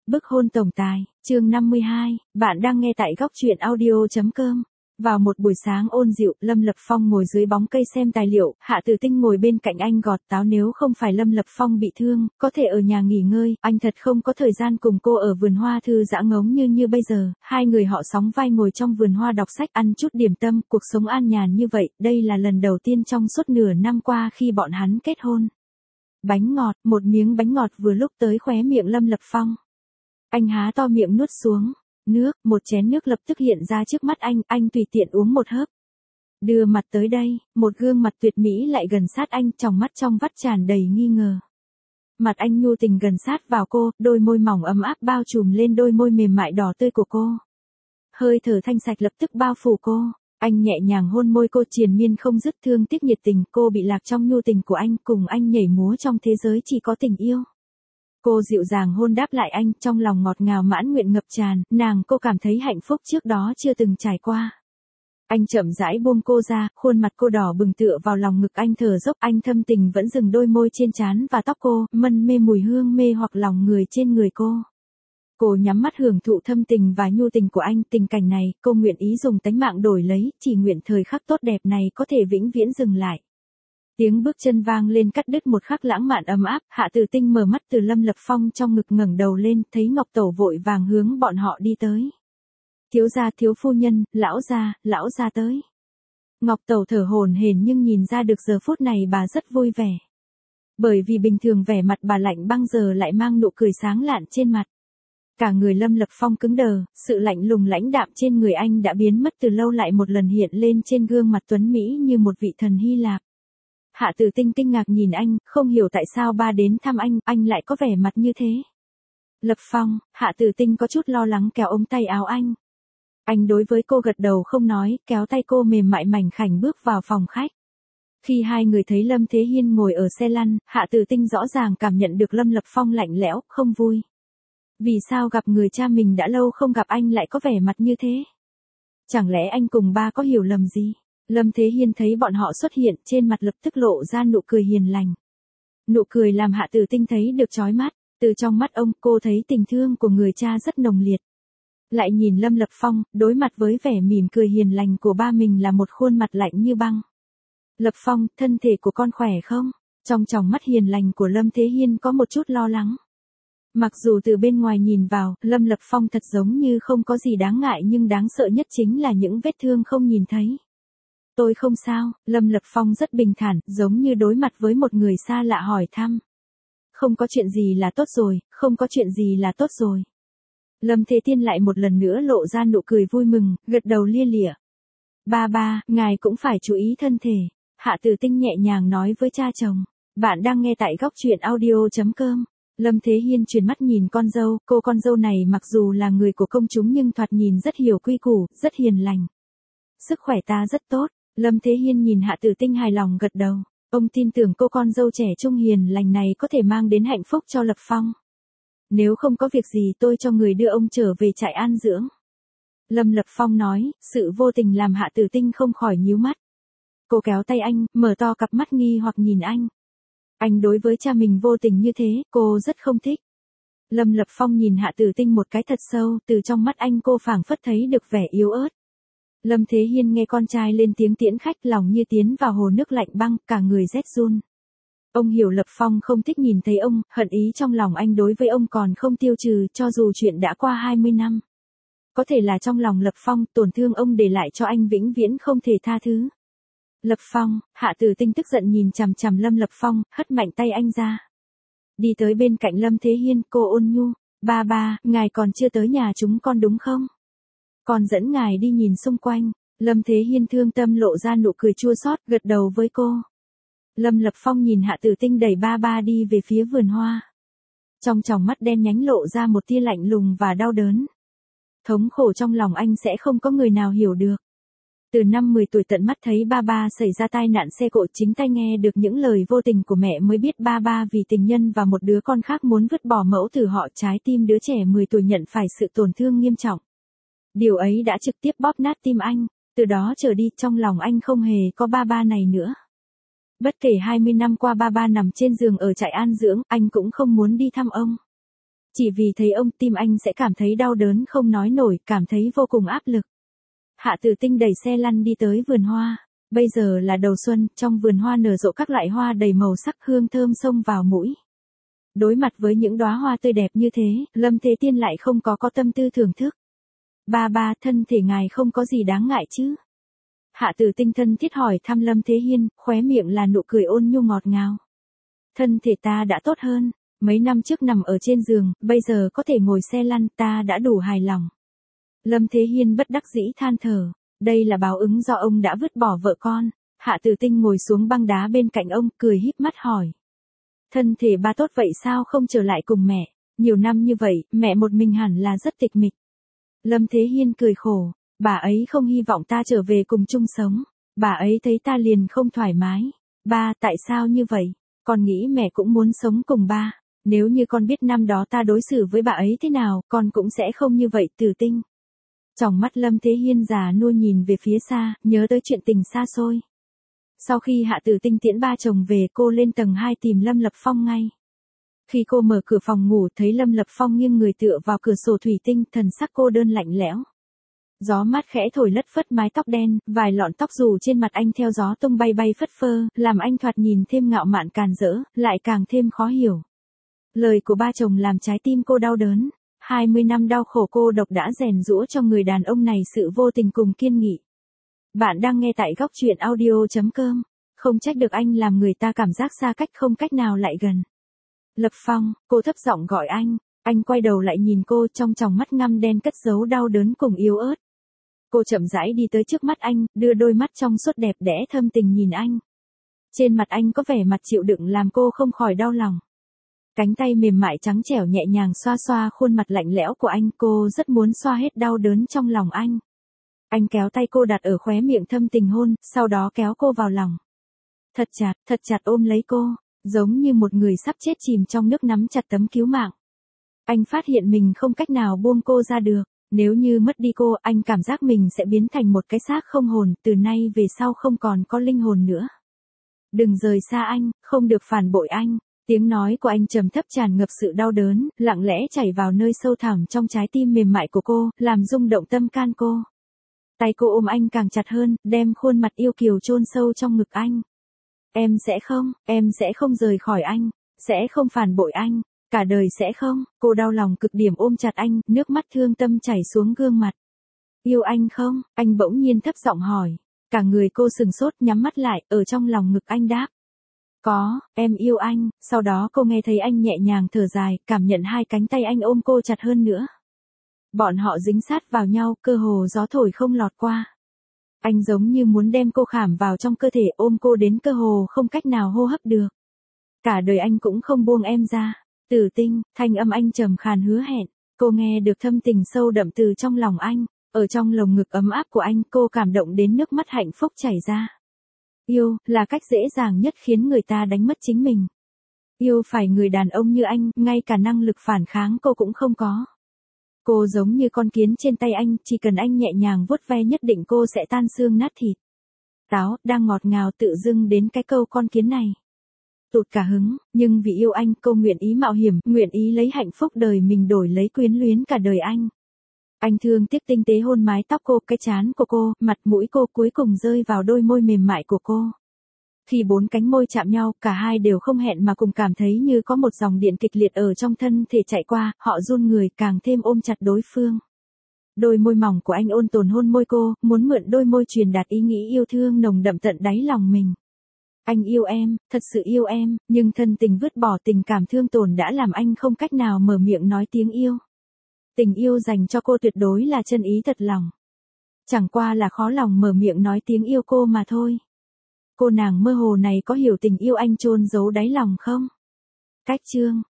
Bức hôn tổng tài, chương 52, bạn đang nghe tại góc truyện audio.com. Vào một buổi sáng ôn dịu, Lâm Lập Phong ngồi dưới bóng cây xem tài liệu, Hạ Tử Tinh ngồi bên cạnh anh gọt táo. Nếu không phải Lâm Lập Phong bị thương, có thể ở nhà nghỉ ngơi, anh thật không có thời gian cùng cô ở vườn hoa thư giãn ngống như bây giờ. Hai người họ sóng vai ngồi trong vườn hoa đọc sách, ăn chút điểm tâm, cuộc sống an nhàn như vậy, đây là lần đầu tiên trong suốt nửa năm qua khi bọn hắn kết hôn. Bánh ngọt, một miếng bánh ngọt vừa lúc tới khóe miệng Lâm Lập Phong. Anh há to miệng nuốt xuống. Nước, một chén nước lập tức hiện ra trước mắt anh tùy tiện uống một hớp. Đưa mặt tới đây, một gương mặt tuyệt mỹ lại gần sát anh, tròng mắt trong vắt tràn đầy nghi ngờ. Mặt anh nhu tình gần sát vào cô, đôi môi mỏng ấm áp bao trùm lên đôi môi mềm mại đỏ tươi của cô. Hơi thở thanh sạch lập tức bao phủ cô. Anh nhẹ nhàng hôn môi cô triền miên không dứt, thương tiếc nhiệt tình, cô bị lạc trong nhu tình của anh, cùng anh nhảy múa trong thế giới chỉ có tình yêu. Cô dịu dàng hôn đáp lại anh, trong lòng ngọt ngào mãn nguyện ngập tràn, cô cảm thấy hạnh phúc trước đó chưa từng trải qua. Anh chậm rãi buông cô ra, khuôn mặt cô đỏ bừng tựa vào lòng ngực anh thở dốc, anh thâm tình vẫn dừng đôi môi trên trán và tóc cô, mân mê mùi hương mê hoặc lòng người trên người cô. Cô nhắm mắt hưởng thụ thâm tình và nhu tình của anh, tình cảnh này, cô nguyện ý dùng tánh mạng đổi lấy, chỉ nguyện thời khắc tốt đẹp này có thể vĩnh viễn dừng lại. Tiếng bước chân vang lên cắt đứt một khắc lãng mạn ấm áp, Hạ Tử Tinh mở mắt từ Lâm Lập Phong trong ngực ngẩng đầu lên, thấy Ngọc Tẩu vội vàng hướng bọn họ đi tới. Thiếu gia, thiếu phu nhân, lão gia tới. Ngọc Tẩu thở hổn hển nhưng nhìn ra được giờ phút này bà rất vui vẻ. Bởi vì bình thường vẻ mặt bà lạnh băng giờ lại mang nụ cười sáng lạn trên mặt. Cả người Lâm Lập Phong cứng đờ, sự lạnh lùng lãnh đạm trên người anh đã biến mất từ lâu lại một lần hiện lên trên gương mặt tuấn Mỹ như một vị thần Hy Lạp. Hạ Tử Tinh kinh ngạc nhìn anh, không hiểu tại sao ba đến thăm anh lại có vẻ mặt như thế. Lập Phong, Hạ Tử Tinh có chút lo lắng kéo ống tay áo anh. Anh đối với cô gật đầu không nói, kéo tay cô mềm mại mảnh khảnh bước vào phòng khách. Khi hai người thấy Lâm Thế Hiên ngồi ở xe lăn, Hạ Tử Tinh rõ ràng cảm nhận được Lâm Lập Phong lạnh lẽo, không vui. Vì sao gặp người cha mình đã lâu không gặp anh lại có vẻ mặt như thế? Chẳng lẽ anh cùng ba có hiểu lầm gì? Lâm Thế Hiên thấy bọn họ xuất hiện, trên mặt lập tức lộ ra nụ cười hiền lành. Nụ cười làm Hạ Tử Tinh thấy được chói mắt, từ trong mắt ông cô thấy tình thương của người cha rất nồng liệt. Lại nhìn Lâm Lập Phong, đối mặt với vẻ mỉm cười hiền lành của ba mình là một khuôn mặt lạnh như băng. Lập Phong, thân thể của con khỏe không? Trong tròng mắt hiền lành của Lâm Thế Hiên có một chút lo lắng. Mặc dù từ bên ngoài nhìn vào, Lâm Lập Phong thật giống như không có gì đáng ngại nhưng đáng sợ nhất chính là những vết thương không nhìn thấy. Tôi không sao, Lâm Lập Phong rất bình thản, giống như đối mặt với một người xa lạ hỏi thăm. Không có chuyện gì là tốt rồi, không có chuyện gì là tốt rồi. Lâm Thế Tiên lại một lần nữa lộ ra nụ cười vui mừng, gật đầu lia lịa. Ba, ngài cũng phải chú ý thân thể. Hạ Tử Tinh nhẹ nhàng nói với cha chồng. Bạn đang nghe tại góc truyện audio.com. Lâm Thế Hiên chuyển mắt nhìn con dâu, cô con dâu này mặc dù là người của công chúng nhưng thoạt nhìn rất hiểu quy củ, rất hiền lành. Sức khỏe ta rất tốt. Lâm Thế Hiên nhìn Hạ Tử Tinh hài lòng gật đầu. Ông tin tưởng cô con dâu trẻ trung hiền lành này có thể mang đến hạnh phúc cho Lập Phong. Nếu không có việc gì tôi cho người đưa ông trở về trại an dưỡng. Lâm Lập Phong nói, sự vô tình làm Hạ Tử Tinh không khỏi nhíu mắt. Cô kéo tay anh, mở to cặp mắt nghi hoặc nhìn anh. Anh đối với cha mình vô tình như thế, cô rất không thích. Lâm Lập Phong nhìn Hạ Tử Tinh một cái thật sâu, từ trong mắt anh cô phảng phất thấy được vẻ yếu ớt. Lâm Thế Hiên nghe con trai lên tiếng tiễn khách lòng như tiến vào hồ nước lạnh băng, cả người rét run. Ông hiểu Lập Phong không thích nhìn thấy ông, hận ý trong lòng anh đối với ông còn không tiêu trừ cho dù chuyện đã qua 20 năm. Có thể là trong lòng Lập Phong, tổn thương ông để lại cho anh vĩnh viễn không thể tha thứ. Lập Phong, Hạ Tử Tinh tức giận nhìn chằm chằm Lâm Lập Phong, hất mạnh tay anh ra. Đi tới bên cạnh Lâm Thế Hiên, cô ôn nhu, ba, ngài còn chưa tới nhà chúng con đúng không? Con dẫn ngài đi nhìn xung quanh. Lâm Thế Hiên thương tâm lộ ra nụ cười chua xót, gật đầu với cô. Lâm Lập Phong nhìn Hạ Tử Tinh đẩy ba đi về phía vườn hoa. Trong tròng mắt đen nhánh lộ ra một tia lạnh lùng và đau đớn. Thống khổ trong lòng anh sẽ không có người nào hiểu được. Từ năm 10 tuổi tận mắt thấy ba xảy ra tai nạn xe cộ, chính tai nghe được những lời vô tình của mẹ mới biết ba vì tình nhân và một đứa con khác muốn vứt bỏ mẫu tử họ, trái tim đứa trẻ 10 tuổi nhận phải sự tổn thương nghiêm trọng. Điều ấy đã trực tiếp bóp nát tim anh, từ đó trở đi trong lòng anh không hề có ba này nữa. Bất kể 20 năm qua ba nằm trên giường ở trại an dưỡng, anh cũng không muốn đi thăm ông. Chỉ vì thấy ông tim anh sẽ cảm thấy đau đớn không nói nổi, cảm thấy vô cùng áp lực. Hạ Tử Tinh đẩy xe lăn đi tới vườn hoa. Bây giờ là đầu xuân, trong vườn hoa nở rộ các loại hoa đầy màu sắc, hương thơm xông vào mũi. Đối mặt với những đóa hoa tươi đẹp như thế, Lâm Thế Tiên lại không có tâm tư thưởng thức. Ba, thân thể ngài không có gì đáng ngại chứ? Hạ Tử Tinh thân thiết hỏi thăm Lâm Thế Hiên, khóe miệng là nụ cười ôn nhu ngọt ngào. Thân thể ta đã tốt hơn, mấy năm trước nằm ở trên giường, bây giờ có thể ngồi xe lăn, ta đã đủ hài lòng. Lâm Thế Hiên bất đắc dĩ than thở, đây là báo ứng do ông đã vứt bỏ vợ con. Hạ Tử Tinh ngồi xuống băng đá bên cạnh ông, cười híp mắt hỏi. Thân thể ba tốt vậy sao không trở lại cùng mẹ? Nhiều năm như vậy, mẹ một mình hẳn là rất tịch mịch. Lâm Thế Hiên cười khổ, bà ấy không hy vọng ta trở về cùng chung sống. Bà ấy thấy ta liền không thoải mái. Ba, tại sao như vậy? Con nghĩ mẹ cũng muốn sống cùng ba. Nếu như con biết năm đó ta đối xử với bà ấy thế nào, con cũng sẽ không như vậy. Tử Tinh. Tròng mắt Lâm Thế Hiên già nua nhìn về phía xa, nhớ tới chuyện tình xa xôi. Sau khi Hạ Tử Tinh tiễn ba chồng về, cô lên tầng 2 tìm Lâm Lập Phong ngay. Khi cô mở cửa phòng ngủ thấy Lâm Lập Phong nghiêng người tựa vào cửa sổ thủy tinh, thần sắc cô đơn lạnh lẽo. Gió mát khẽ thổi lất phất mái tóc đen, vài lọn tóc rủ trên mặt anh theo gió tung bay bay phất phơ, làm anh thoạt nhìn thêm ngạo mạn càn rỡ, lại càng thêm khó hiểu. Lời của ba chồng làm trái tim cô đau đớn. 20 năm đau khổ cô độc đã rèn giũa cho người đàn ông này sự vô tình cùng kiên nghị. Bạn đang nghe tại góc truyện audio.com. Không trách được anh làm người ta cảm giác xa cách không cách nào lại gần. Lập Phong, cô thấp giọng gọi anh quay đầu lại nhìn cô, trong tròng mắt ngăm đen cất giấu đau đớn cùng yếu ớt. Cô chậm rãi đi tới trước mắt anh, đưa đôi mắt trong suốt đẹp đẽ thâm tình nhìn anh. Trên mặt anh có vẻ mặt chịu đựng làm cô không khỏi đau lòng. Cánh tay mềm mại trắng trẻo nhẹ nhàng xoa xoa khuôn mặt lạnh lẽo của anh, cô rất muốn xoa hết đau đớn trong lòng anh. Anh kéo tay cô đặt ở khóe miệng thâm tình hôn, sau đó kéo cô vào lòng. Thật chặt ôm lấy cô, giống như một người sắp chết chìm trong nước nắm chặt tấm cứu mạng. Anh phát hiện mình không cách nào buông cô ra được, nếu như mất đi cô, anh cảm giác mình sẽ biến thành một cái xác không hồn, từ nay về sau không còn có linh hồn nữa. Đừng rời xa anh, không được phản bội anh. Tiếng nói của anh trầm thấp tràn ngập sự đau đớn, lặng lẽ chảy vào nơi sâu thẳm trong trái tim mềm mại của cô, làm rung động tâm can cô. Tay cô ôm anh càng chặt hơn, đem khuôn mặt yêu kiều chôn sâu trong ngực anh. Em sẽ không rời khỏi anh, sẽ không phản bội anh, cả đời sẽ không. Cô đau lòng cực điểm ôm chặt anh, nước mắt thương tâm chảy xuống gương mặt. Yêu anh không? Anh bỗng nhiên thấp giọng hỏi. Cả người cô sừng sốt, nhắm mắt lại, ở trong lòng ngực anh đáp. Có, em yêu anh. Sau đó cô nghe thấy anh nhẹ nhàng thở dài, cảm nhận hai cánh tay anh ôm cô chặt hơn nữa. Bọn họ dính sát vào nhau, cơ hồ gió thổi không lọt qua. Anh giống như muốn đem cô khảm vào trong cơ thể, ôm cô đến cơ hồ không cách nào hô hấp được. Cả đời anh cũng không buông em ra. Tử Tinh, thanh âm anh trầm khàn hứa hẹn. Cô nghe được thâm tình sâu đậm từ trong lòng anh. Ở trong lồng ngực ấm áp của anh, cô cảm động đến nước mắt hạnh phúc chảy ra. Yêu, là cách dễ dàng nhất khiến người ta đánh mất chính mình. Yêu phải người đàn ông như anh, ngay cả năng lực phản kháng cô cũng không có. Cô giống như con kiến trên tay anh, chỉ cần anh nhẹ nhàng vuốt ve nhất định cô sẽ tan xương nát thịt. Táo, đang ngọt ngào tự dưng đến cái câu con kiến này. Tụt cả hứng, nhưng vì yêu anh cô nguyện ý mạo hiểm, nguyện ý lấy hạnh phúc đời mình đổi lấy quyến luyến cả đời anh. Anh thương tiếc tinh tế hôn mái tóc cô, cái trán của cô, mặt mũi cô, cuối cùng rơi vào đôi môi mềm mại của cô. Khi bốn cánh môi chạm nhau, cả hai đều không hẹn mà cùng cảm thấy như có một dòng điện kịch liệt ở trong thân thể chạy qua, họ run người càng thêm ôm chặt đối phương. Đôi môi mỏng của anh ôn tồn hôn môi cô, muốn mượn đôi môi truyền đạt ý nghĩ yêu thương nồng đậm tận đáy lòng mình. Anh yêu em, thật sự yêu em, nhưng thân tình vứt bỏ tình cảm thương tổn đã làm anh không cách nào mở miệng nói tiếng yêu. Tình yêu dành cho cô tuyệt đối là chân ý thật lòng. Chẳng qua là khó lòng mở miệng nói tiếng yêu cô mà thôi. Cô nàng mơ hồ này có hiểu tình yêu anh chôn giấu đáy lòng không? Cách chương